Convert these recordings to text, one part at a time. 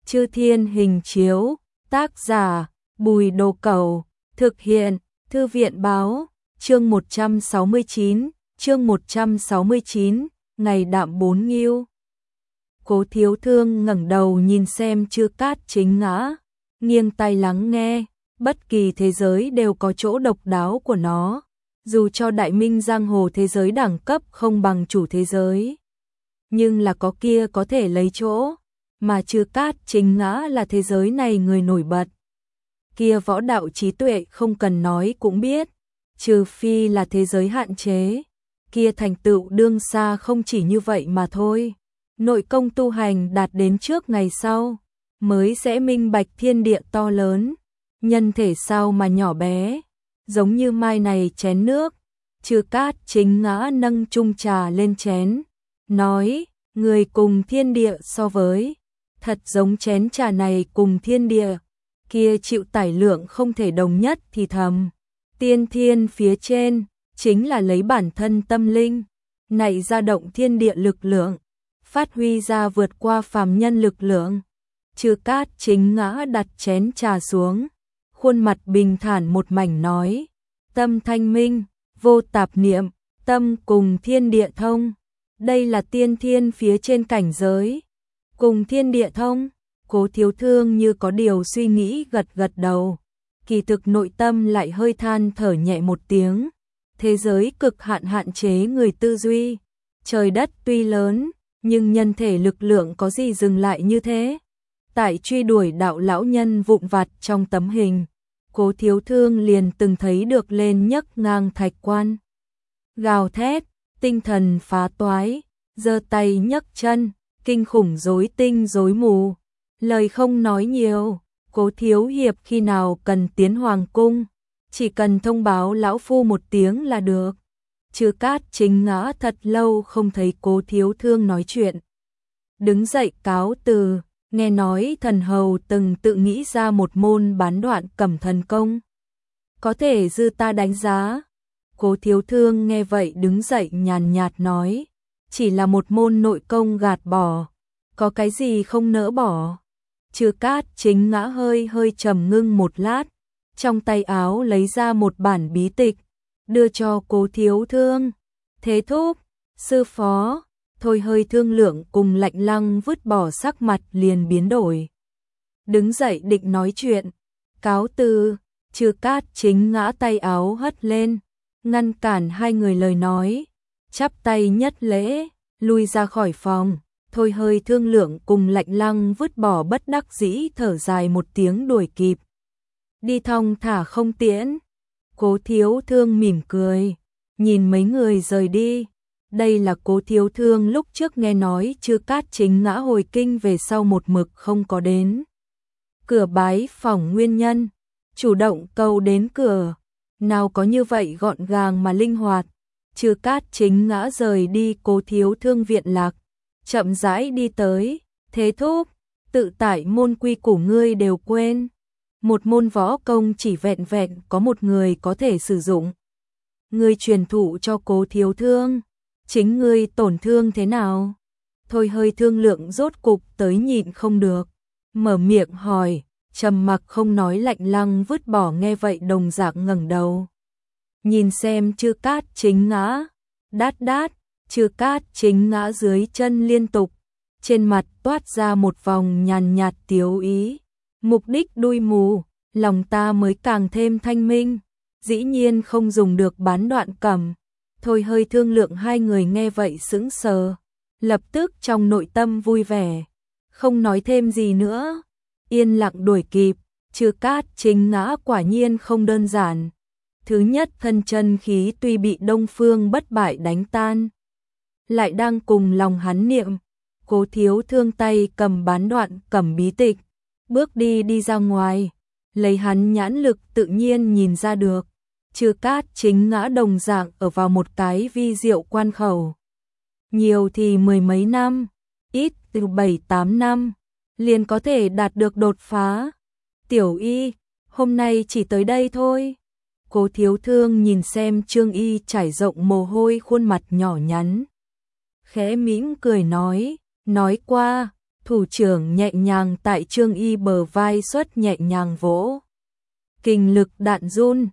Chư Thiên Hình Chiếu, tác giả Bùi Đồ Cẩu, thực hiện Thư viện Báo, chương 169, ngày đạm bốn nghiêu. Cố Thiếu Thương ngẩng đầu nhìn xem Chư Cát Chính ngã, nghiêng tai lắng nghe, bất kỳ thế giới đều có chỗ độc đáo của nó, dù cho đại minh giang hồ thế giới đẳng cấp không bằng chủ thế giới, nhưng là có kia có thể lấy chỗ, mà Chư Cát Chính ngã là thế giới này người nổi bật. Kia võ đạo trí tuệ không cần nói cũng biết, trừ phi là thế giới hạn chế, kia thành tựu đương xa không chỉ như vậy mà thôi. Nội công tu hành đạt đến trước ngày sau, mới sẽ minh bạch thiên địa to lớn, nhân thể sao mà nhỏ bé, giống như mai này chén nước. Chư Cát Chính ngã nâng chung trà lên chén, nói, người cùng thiên địa so với, thật giống chén trà này cùng thiên địa, kia chịu tải lượng không thể đồng nhất thì thầm. Tiên thiên phía trên, chính là lấy bản thân tâm linh, nảy ra động thiên địa lực lượng, phát huy ra vượt qua phàm nhân lực lượng. Chư Cát Chính ngã đặt chén trà xuống, khuôn mặt bình thản một mảnh nói, tâm thanh minh, vô tạp niệm, tâm cùng thiên địa thông. Đây là tiên thiên phía trên cảnh giới, cùng thiên địa thông. Cố Thiếu Thương như có điều suy nghĩ gật gật đầu, kỳ thực nội tâm lại hơi than thở nhẹ một tiếng. Thế giới cực hạn hạn chế người tư duy, trời đất tuy lớn, nhưng nhân thể lực lượng có gì dừng lại như thế. Tại truy đuổi đạo lão nhân vụn vặt trong tấm hình, Cố Thiếu Thương liền từng thấy được lên nhấc ngang thạch quan, gào thét, tinh thần phá toái, giơ tay nhấc chân, kinh khủng rối tinh rối mù. Lời không nói nhiều, Cố thiếu hiệp khi nào cần tiến hoàng cung, chỉ cần thông báo lão phu một tiếng là được. Chư Cát Chính ngã thật lâu không thấy Cố Thiếu Thương nói chuyện, đứng dậy cáo từ. Nghe nói thần hầu từng tự nghĩ ra một môn bán đoạn cẩm thần công, có thể dư ta đánh giá. Cố Thiếu Thương nghe vậy đứng dậy nhàn nhạt nói, chỉ là một môn nội công gạt bỏ, có cái gì không nỡ bỏ. Chư Cát Chính ngã hơi trầm ngưng một lát, trong tay áo lấy ra một bản bí tịch, đưa cho Cố Thiếu Thương. Thế thúc, sư phó. Thôi hơi thương lượng cùng Lạnh Lăng vứt bỏ sắc mặt liền biến đổi, đứng dậy định nói chuyện, cáo từ. Chư Cát Chính ngã tay áo hất lên, ngăn cản hai người lời nói, chắp tay nhất lễ, lui ra khỏi phòng. Thôi hơi thương lượng cùng Lạnh Lăng vứt bỏ bất đắc dĩ thở dài một tiếng đuổi kịp, đi thong thả không tiễn. Cố Thiếu Thương mỉm cười, nhìn mấy người rời đi. Đây là Cố Thiếu Thương lúc trước nghe nói Chư Cát Chính ngã hồi kinh về sau một mực không có đến cửa bái phỏng nguyên nhân, chủ động cầu đến cửa, nào có như vậy gọn gàng mà linh hoạt. Chư Cát Chính ngã rời đi Cố Thiếu Thương viện lạc, chậm rãi đi tới. Thế thúc, tự tại môn quy củ ngươi đều quên, một môn võ công chỉ vẹn vẹn có một người có thể sử dụng, ngươi truyền thụ cho Cố Thiếu Thương, chính ngươi tổn thương thế nào? Thôi hơi thương lượng rốt cục tới nhịn không được, mở miệng hỏi. Trầm mặc không nói Lạnh Lăng vứt bỏ nghe vậy đồng dạng ngẩng đầu, nhìn xem Chư Cát Chính ngã, đát đát. Chư Cát Chính ngã dưới chân liên tục, trên mặt toát ra một vòng nhàn nhạt tiếu ý. Mục đích đuôi mù, lòng ta mới càng thêm thanh minh, dĩ nhiên không dùng được bán đoạn cẩm. Thôi hơi thương lượng hai người nghe vậy sững sờ, lập tức trong nội tâm vui vẻ, không nói thêm gì nữa, yên lặng đuổi kịp. Chư Cát Chính ngã quả nhiên không đơn giản. Thứ nhất, thân chân khí tuy bị Đông Phương Bất Bại đánh tan, lại đang cùng lòng hắn niệm. Cố Thiếu Thương tay cầm bán đoạn cẩm bí tịch, bước đi ra ngoài, lấy hắn nhãn lực tự nhiên nhìn ra được, Chư Cát Chính ngã đồng dạng ở vào một cái vi diệu quan khẩu. Nhiều thì mười mấy năm, ít từ 7-8 năm, liền có thể đạt được đột phá. Tiểu Y, hôm nay chỉ tới đây thôi. Cố Thiếu Thương nhìn xem Trương Y trải rộng mồ hôi khuôn mặt nhỏ nhắn, khẽ mỉm cười nói qua, Thủ trưởng nhẹ nhàng tại Trương Y bờ vai xuất nhẹ nhàng vỗ. Kình lực đạn run,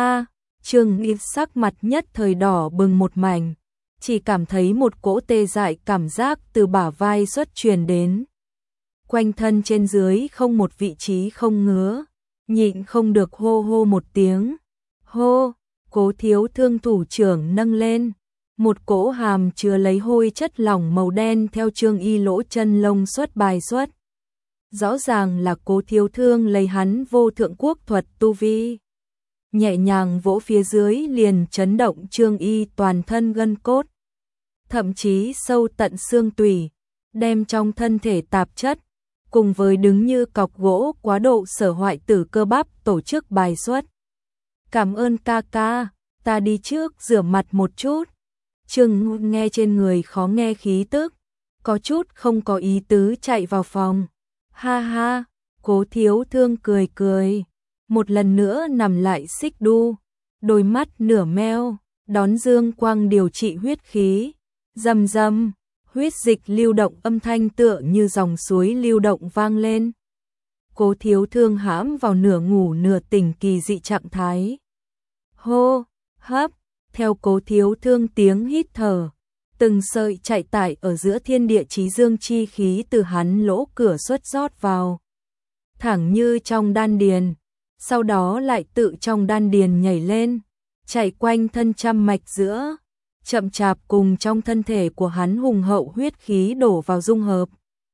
Trương Y sắc mặt nhất thời đỏ bừng một mảnh, chỉ cảm thấy một cỗ tê dại cảm giác từ bả vai xuất truyền đến. Quanh thân trên dưới không một vị trí không ngứa, nhịn không được hô hô một tiếng. Hô, Cố Thiếu Thương thủ trưởng nâng lên, một cỗ hàm chứa lấy hôi chất lỏng màu đen theo Trương Y lỗ chân lông xuất bài xuất. Rõ ràng là Cố Thiếu Thương lấy hắn vô thượng quốc thuật tu vi. Nhẹ nhàng vỗ phía dưới liền chấn động Trương Y toàn thân gân cốt, thậm chí sâu tận xương tủy, đem trong thân thể tạp chất, cùng với đứng như cọc gỗ quá độ sở hoại tử cơ bắp tổ chức bài xuất. Cảm ơn ca ca, ta đi trước rửa mặt một chút. Trương nghe trên người khó nghe khí tức, có chút không có ý tứ chạy vào phòng. Ha ha, Cố Thiếu Thương cười cười, một lần nữa nằm lại xích đu, đôi mắt nửa meo, đón dương quang điều trị huyết khí. Rầm rầm, huyết dịch lưu động âm thanh tựa như dòng suối lưu động vang lên. Cố Thiếu Thương hãm vào nửa ngủ nửa tỉnh kỳ dị trạng thái. Hô, hấp, theo Cố Thiếu Thương tiếng hít thở, từng sợi chạy tải ở giữa thiên địa chí dương chi khí từ hắn lỗ cửa xuất rót vào, thẳng như trong đan điền, sau đó lại tự trong đan điền nhảy lên, chạy quanh thân trăm mạch giữa, chậm chạp cùng trong thân thể của hắn hùng hậu huyết khí đổ vào dung hợp.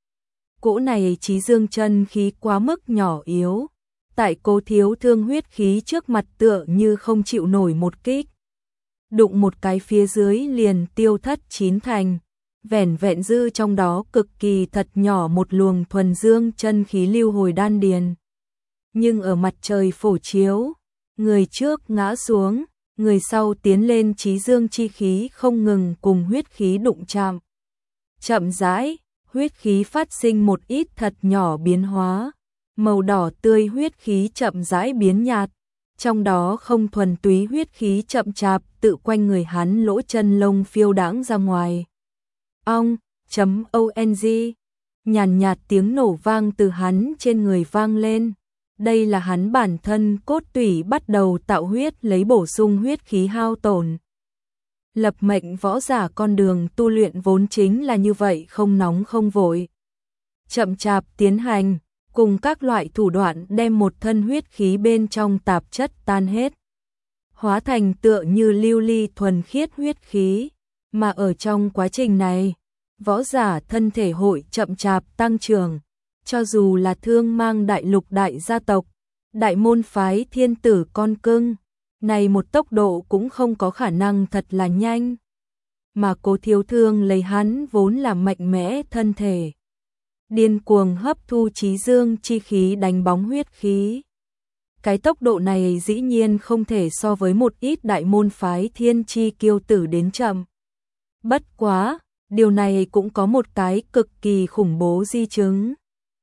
Cỗ này chí dương chân khí quá mức nhỏ yếu, tại Cố Thiếu Thương huyết khí trước mặt tựa như không chịu nổi một kích. Đụng một cái phía dưới liền tiêu thất chín thành, vẻn vẹn dư trong đó cực kỳ thật nhỏ một luồng thuần dương chân khí lưu hồi đan điền. Nhưng ở mặt trời phổ chiếu, người trước ngã xuống, người sau tiến lên, chí dương chi khí không ngừng cùng huyết khí đụng chạm. Chậm rãi, huyết khí phát sinh một ít thật nhỏ biến hóa, màu đỏ tươi huyết khí chậm rãi biến nhạt, trong đó không thuần túy huyết khí chậm chạp tự quanh người hắn lỗ chân lông phiêu đãng ra ngoài. Ong, .ong, nhàn nhạt tiếng nổ vang từ hắn trên người vang lên. Đây là hắn bản thân cốt tủy bắt đầu tạo huyết lấy bổ sung huyết khí hao tổn. Lập mệnh võ giả con đường tu luyện vốn chính là như vậy, không nóng không vội, chậm chạp tiến hành, cùng các loại thủ đoạn đem một thân huyết khí bên trong tạp chất tan hết, hóa thành tựa như lưu ly thuần khiết huyết khí, mà ở trong quá trình này, võ giả thân thể hội chậm chạp tăng trưởng, cho dù là Thương Mang đại lục đại gia tộc, đại môn phái thiên tử con cưng, này một tốc độ cũng không có khả năng thật là nhanh. Mà Cố Thiếu Thương lấy hắn vốn là mạnh mẽ thân thể, điên cuồng hấp thu chí dương chi khí đánh bóng huyết khí. Cái tốc độ này dĩ nhiên không thể so với một ít đại môn phái thiên chi kiêu tử đến chậm. Bất quá, điều này cũng có một cái cực kỳ khủng bố di chứng.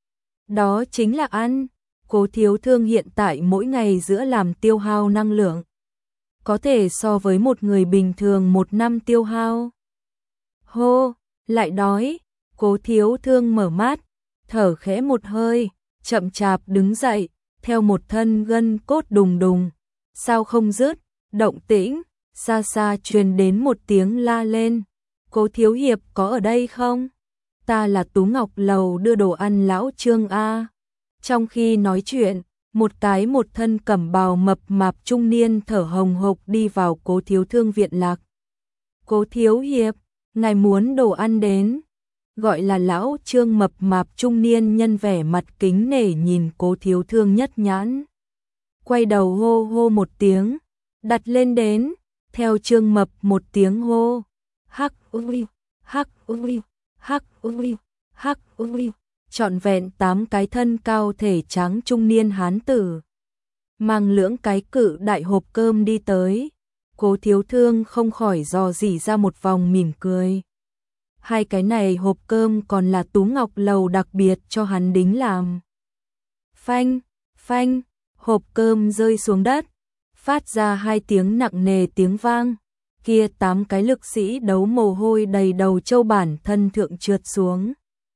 Đó chính là ăn. Cố Thiếu Thương hiện tại mỗi ngày giữa làm tiêu hao năng lượng, có thể so với một người bình thường một năm tiêu hao. Hô, lại đói. Cố Thiếu Thương mở mắt, thở khẽ một hơi, chậm chạp đứng dậy, theo một thân gân cốt đùng đùng, sao không dứt, động tĩnh, xa xa truyền đến một tiếng la lên. Cố thiếu hiệp có ở đây không? Ta là Tú Ngọc Lầu đưa đồ ăn lão Trương a. Trong khi nói chuyện, một thân cẩm bào mập mạp trung niên thở hồng hộc đi vào Cố Thiếu Thương viện lạc. Cố thiếu hiệp, ngài muốn đồ ăn đến. Gọi là lão Trương mập mạp trung niên nhân vẻ mặt kính nể nhìn Cố Thiếu Thương nhất nhãn. Quay đầu hô hô một tiếng, đặt lên đến, theo Trương mập một tiếng hô. Hắc ui, hắc ui, hắc ui, hắc ui. Trọn vẹn 8 cái thân cao thể trắng trung niên hán tử, mang lưỡng cái cự đại hộp cơm đi tới. Cố Thiếu Thương không khỏi dò dỉ ra một vòng mỉm cười. Hai cái này hộp cơm còn là Tú Ngọc Lầu đặc biệt cho hắn đính làm. Phanh, phanh, hộp cơm rơi xuống đất, phát ra 2 tiếng nặng nề tiếng vang. Kia 8 cái lực sĩ đấu mồ hôi đầy đầu châu bản thân thượng trượt xuống.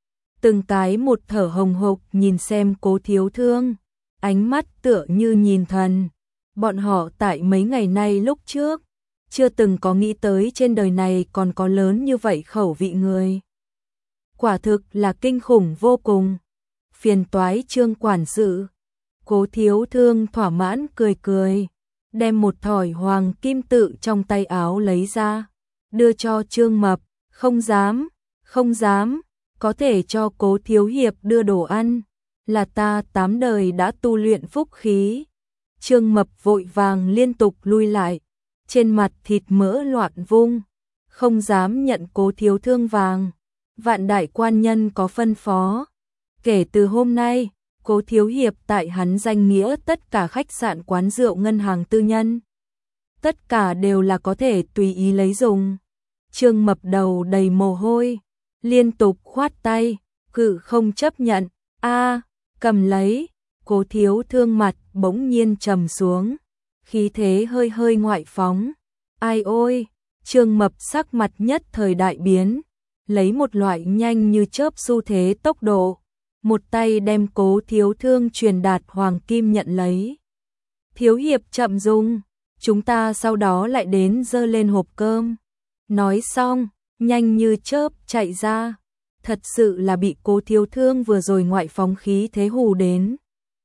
từng cái một thở hồng hộc nhìn xem Cố Thiếu Thương, ánh mắt tựa như nhìn thần. Bọn họ tại mấy ngày nay lúc trước, chưa từng có nghĩ tới trên đời này còn có lớn như vậy khẩu vị người. Quả thực là kinh khủng vô cùng. Phiền toái Trương quản sự. Cố Thiếu Thương thỏa mãn cười cười, đem một thỏi hoàng kim tự trong tay áo lấy ra, đưa cho Trương Mập. Không dám, không dám, có thể cho Cố thiếu hiệp đưa đồ ăn, là ta 8 đời đã tu luyện phúc khí. Trương Mập vội vàng liên tục lui lại, trên mặt thịt mỡ loạn vung, không dám nhận Cố Thiếu Thương vàng. Vạn đại quan nhân có phân phó, kể từ hôm nay, Cố thiếu hiệp tại hắn danh nghĩa tất cả khách sạn quán rượu ngân hàng tư nhân, tất cả đều là có thể tùy ý lấy dùng. Trương Mập đầu đầy mồ hôi, liên tục khoát tay, cự không chấp nhận. A, cầm lấy. Cố Thiếu Thương mặt bỗng nhiên trầm xuống, khí thế hơi hơi ngoại phóng. Ai ôi, Trương Mập sắc mặt nhất thời đại biến, lấy một loại nhanh như chớp xu thế tốc độ, một tay đem Cố Thiếu Thương truyền đạt hoàng kim nhận lấy. Thiếu hiệp chậm dùng, chúng ta sau đó lại đến dơ lên hộp cơm. Nói xong, nhanh như chớp chạy ra, thật sự là bị Cố Thiếu Thương vừa rồi ngoại phóng khí thế hù đến.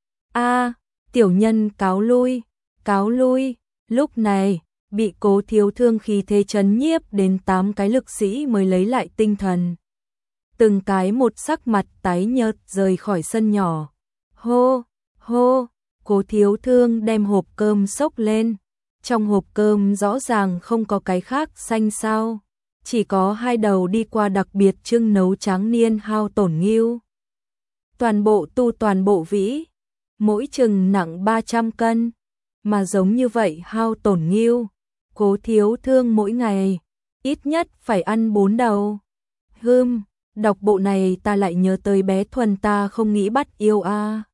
A, tiểu nhân cáo lui, cáo lui. Lúc này, bị Cố Thiếu Thương khí thế chấn nhiếp đến 8 cái lực sĩ mới lấy lại tinh thần. Từng cái một sắc mặt tái nhợt rời khỏi sân nhỏ. Hô, hô, Cố Thiếu Thương đem hộp cơm xốc lên. Trong hộp cơm rõ ràng không có cái khác xanh sao, chỉ có 2 đầu đi qua đặc biệt trưng nấu tráng niên hao tổn ngưu. Toàn bộ tu toàn bộ vĩ, mỗi chừng nặng 300 cân, mà giống như vậy hao tổn ngưu, Cố Thiếu Thương mỗi ngày ít nhất phải ăn 4 đầu. Đọc bộ này ta lại nhớ tới bé Thuần ta không nghĩ bắt yêu a.